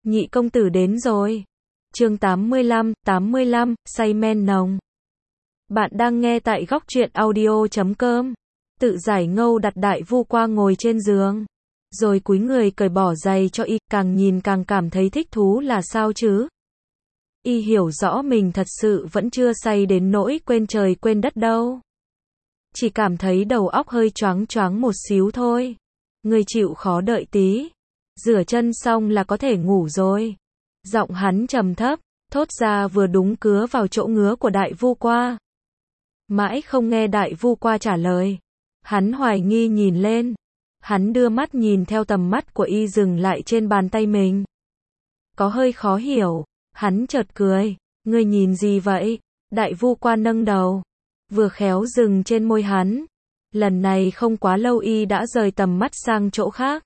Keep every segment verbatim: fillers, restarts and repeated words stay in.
Nhị công tử đến rồi. Chương tám mươi lăm, tám mươi lăm, say men nồng. Bạn đang nghe tại góc truyện audio chấm com. Tự giải ngâu đặt Đại Vu qua ngồi trên giường, rồi cúi người cởi bỏ giày cho y, càng nhìn càng cảm thấy thích thú là sao chứ. Y hiểu rõ mình thật sự vẫn chưa say đến nỗi quên trời quên đất đâu. Chỉ cảm thấy đầu óc hơi choáng choáng một xíu thôi. Người chịu khó đợi tí. Rửa chân xong là có thể ngủ rồi. Giọng hắn trầm thấp, thốt ra vừa đúng cứa vào chỗ ngứa của Đại Vu qua. Mãi không nghe Đại Vu qua trả lời. Hắn hoài nghi nhìn lên. Hắn đưa mắt nhìn theo tầm mắt của y dừng lại trên bàn tay mình. Có hơi khó hiểu. Hắn chợt cười. Ngươi nhìn gì vậy? Đại Vu qua nâng đầu. Vừa khéo dừng trên môi hắn. Lần này không quá lâu y đã rời tầm mắt sang chỗ khác.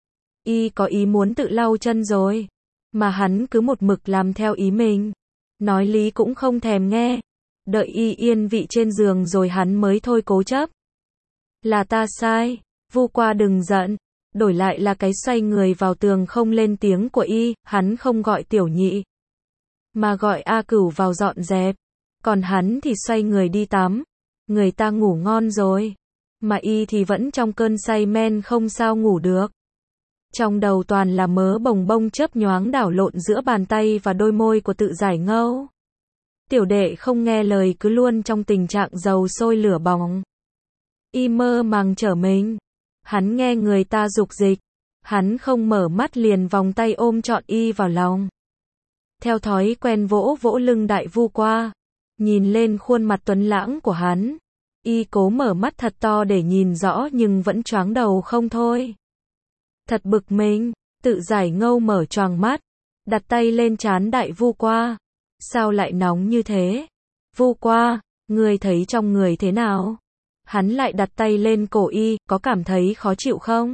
Y có ý muốn tự lau chân rồi. Mà hắn cứ một mực làm theo ý mình. Nói lý cũng không thèm nghe. Đợi y yên vị trên giường rồi hắn mới thôi cố chấp. Là ta sai. Vu qua đừng giận. Đổi lại là cái xoay người vào tường không lên tiếng của y. Hắn không gọi tiểu nhị, mà gọi A Cửu vào dọn dẹp. Còn hắn thì xoay người đi tắm. Người ta ngủ ngon rồi. Mà y thì vẫn trong cơn say men không sao ngủ được. Trong đầu toàn là mớ bồng bông chớp nhoáng đảo lộn giữa bàn tay và đôi môi của tự giải ngâu. Tiểu đệ không nghe lời cứ luôn trong tình trạng dầu sôi lửa bỏng. Y mơ màng trở mình. Hắn nghe người ta dục dịch. Hắn không mở mắt liền vòng tay ôm trọn y vào lòng. Theo thói quen vỗ vỗ lưng Đại Vu qua. Nhìn lên khuôn mặt tuấn lãng của hắn. Y cố mở mắt thật to để nhìn rõ nhưng vẫn choáng đầu không thôi. Thật bực mình. Tự giải ngâu mở choàng mắt. Đặt tay lên trán Đại Vu qua. Sao lại nóng như thế? Vu qua, ngươi thấy trong người thế nào? Hắn lại đặt tay lên cổ y, có cảm thấy khó chịu không?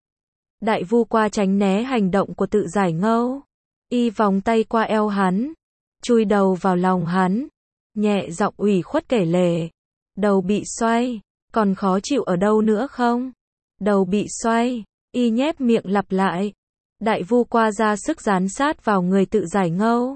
Đại Vu qua tránh né hành động của tự giải ngâu. Y vòng tay qua eo hắn. Chui đầu vào lòng hắn. Nhẹ giọng ủy khuất kể lể. Đầu bị xoay. Còn khó chịu ở đâu nữa không? Đầu bị xoay. Y nhép miệng lặp lại. Đại Vu qua ra sức dán sát vào người tự giải ngâu.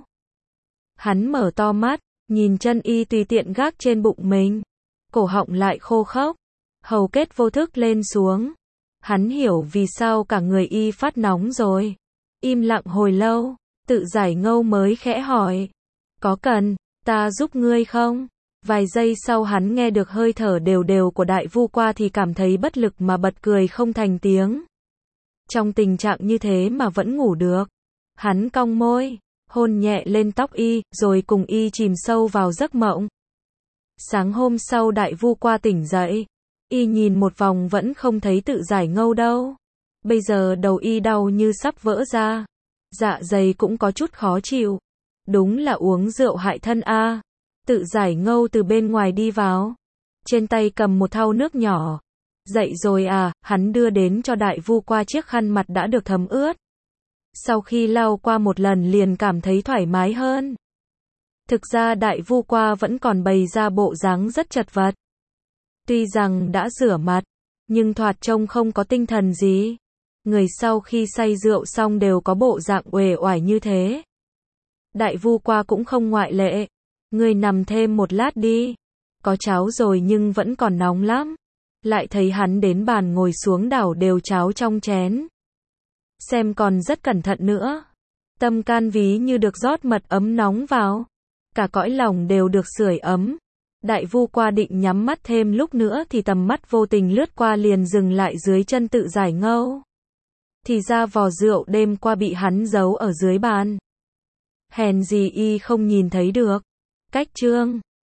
Hắn mở to mắt, nhìn chân y tùy tiện gác trên bụng mình. Cổ họng lại khô khốc. Hầu kết vô thức lên xuống. Hắn hiểu vì sao cả người y phát nóng rồi. Im lặng hồi lâu, tự giải ngâu mới khẽ hỏi. Có cần ta giúp ngươi không? Vài giây sau hắn nghe được hơi thở đều đều của Đại Vu qua thì cảm thấy bất lực mà bật cười không thành tiếng. Trong tình trạng như thế mà vẫn ngủ được. Hắn cong môi, hôn nhẹ lên tóc y, rồi cùng y chìm sâu vào giấc mộng. Sáng hôm sau Đại Vu qua tỉnh dậy. Y nhìn một vòng vẫn không thấy tự giải ngâu đâu. Bây giờ đầu y đau như sắp vỡ ra. Dạ dày cũng có chút khó chịu. Đúng là uống rượu hại thân a. À. Tự giải ngâu từ bên ngoài đi vào. Trên tay cầm một thau nước nhỏ. Dậy rồi à, hắn đưa đến cho Đại Vu qua chiếc khăn mặt đã được thấm ướt. Sau khi lau qua một lần liền cảm thấy thoải mái hơn. Thực ra Đại Vu qua vẫn còn bày ra bộ dáng rất chật vật. Tuy rằng đã rửa mặt, nhưng thoạt trông không có tinh thần gì. Người sau khi say rượu xong đều có bộ dạng uể oải như thế. Đại Vu qua cũng không ngoại lệ. Ngươi nằm thêm một lát đi. Có cháo rồi nhưng vẫn còn nóng lắm. Lại thấy hắn đến bàn ngồi xuống đảo đều cháo trong chén. Xem còn rất cẩn thận nữa. Tâm can ví như được rót mật ấm nóng vào. Cả cõi lòng đều được sưởi ấm. Đại Vu qua định nhắm mắt thêm lúc nữa thì tầm mắt vô tình lướt qua liền dừng lại dưới chân tự giải ngâu. Thì ra vò rượu đêm qua bị hắn giấu ở dưới bàn. Hèn gì y không nhìn thấy được. Cách chương